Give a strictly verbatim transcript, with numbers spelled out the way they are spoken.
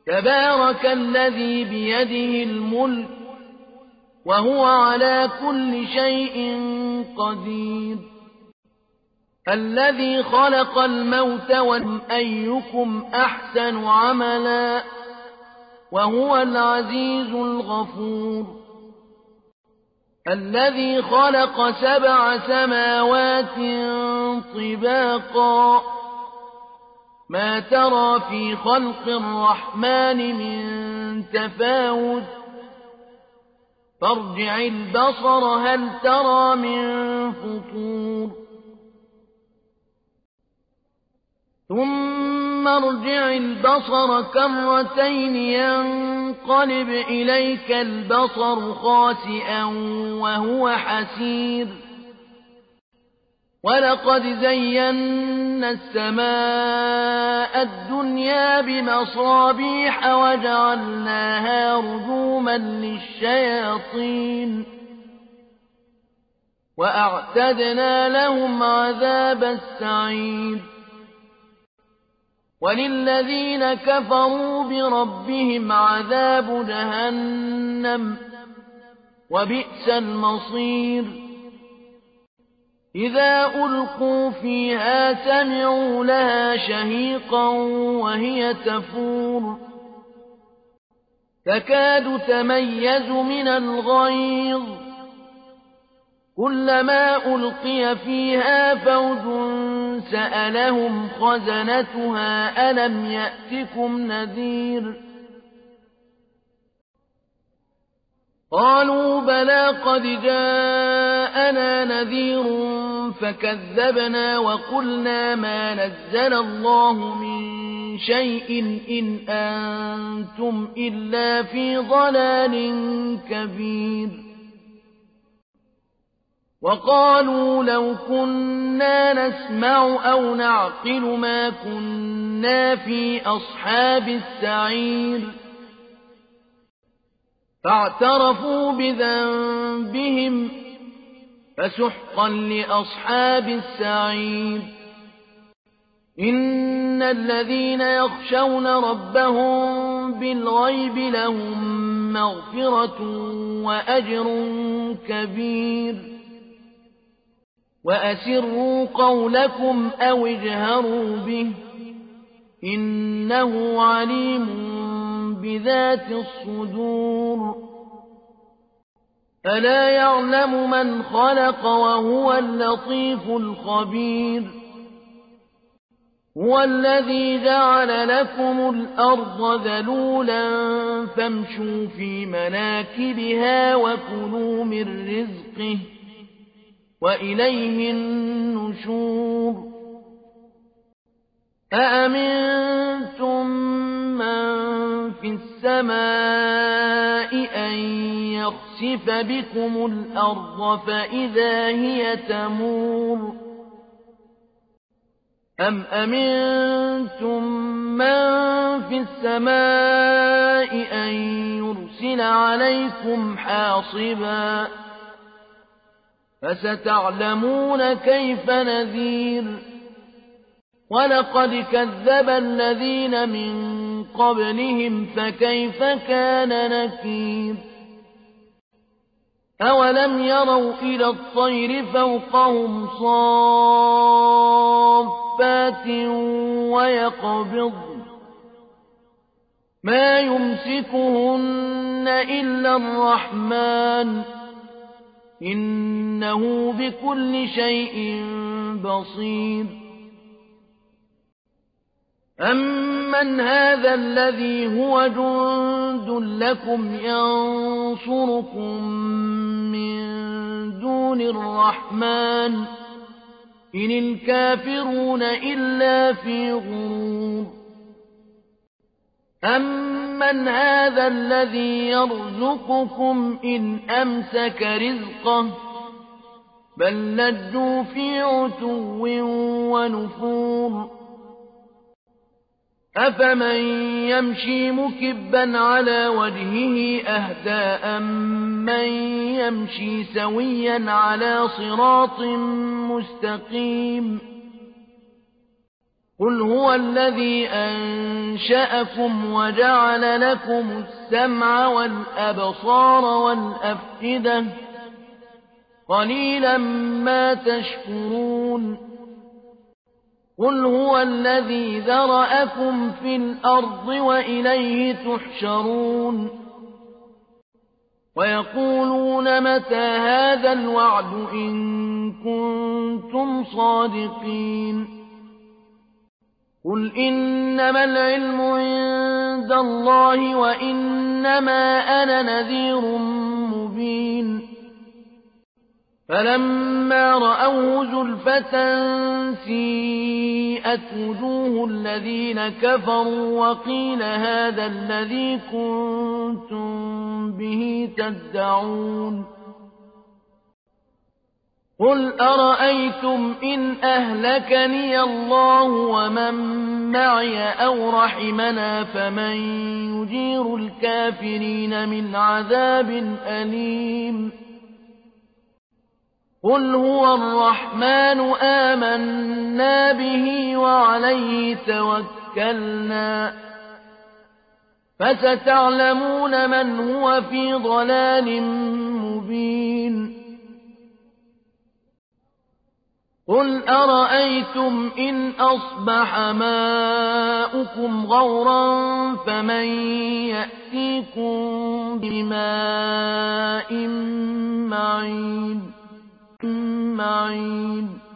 تبارك الذي بيده الملك وهو على كل شيء قدير الذي خلق الموت وأيكم أحسن عملا وهو العزيز الغفور الذي خلق سبع سماوات طباقا ما ترى في خلق الرحمن من تفاوت فارجع البصر هل ترى من فطور ثم ارجع البصر كرتين ينقلب إليك البصر خاسئا وهو حسير ولقد زينا السماء الدنيا بمصابيح وجعلناها رجوما للشياطين وأعتدنا لهم عذاب السعير وللذين كفروا بربهم عذاب جهنم وبئس المصير إذا ألقوا فيها سمعوا لها شهيقا وهي تفور تكاد تميز من الغيظ كلما ألقي فيها فوج سألهم خزنتها ألم يأتكم نذير قالوا بلى قد جاءنا نذير فكذبنا وقلنا ما نزل الله من شيء إن أنتم إلا في ضلال كبير وقالوا لو كنا نسمع أو نعقل ما كنا في أصحاب السعير فاعترفوا بذنبهم فسحقا لأصحاب السعير إن الذين يخشون ربهم بالغيب لهم مغفرة وأجر كبير وأسروا قولكم أو اجهروا به إنه عليم بذات الصدور ألا يعلم من خلق وهو اللطيف الخبير هو الذي جعل لكم الأرض ذلولا فامشوا في مناكبها وكلوا من رزقه وإليه النشور أأمنتم من في السماء أن يخسف بكم الأرض فإذا هي تمور أم أمنتم من في السماء أن يرسل عليكم حاصبا فستعلمون كيف نذير ولقد كذب الذين من قبلهم فكيف كان نكير أولم يروا إلى الطير فوقهم صافات ويقبضن ما يمسكهن إلا الرحمن إنه بكل شيء بصير أمن هذا الذي هو جند لكم ينصركم من دون الرحمن إن الكافرون إلا في غرور أمن هذا الذي يرزقكم إن أمسك رزقه بل لجوا في عتو ونفور أفمن يمشي مكبا على وجهه أهدى أمن يمشي سويا على صراط مستقيم قل هو الذي أنشأكم وجعل لكم السمع والأبصار والأفئدة قليلا ما تشكرون قل هو الذي ذرأكم في الأرض وإليه تحشرون ويقولون متى هذا الوعد إن كنتم صادقين قل إنما العلم عند الله وإنما أنا نذير مبين فلما رأوه زلفة سيئت وجوه الذين كفروا وقيل هذا الذي كنتم به تدعون قل أرأيتم إن أهلكني الله ومن معي أو رحمنا فمن يجير الكافرين من عذاب أليم قل هو الرحمن آمنا به وعليه توكلنا فستعلمون من هو في ضلال مبين قل أرأيتم إن أصبح ماؤكم غورا فمن يأتيكم بماء معين معين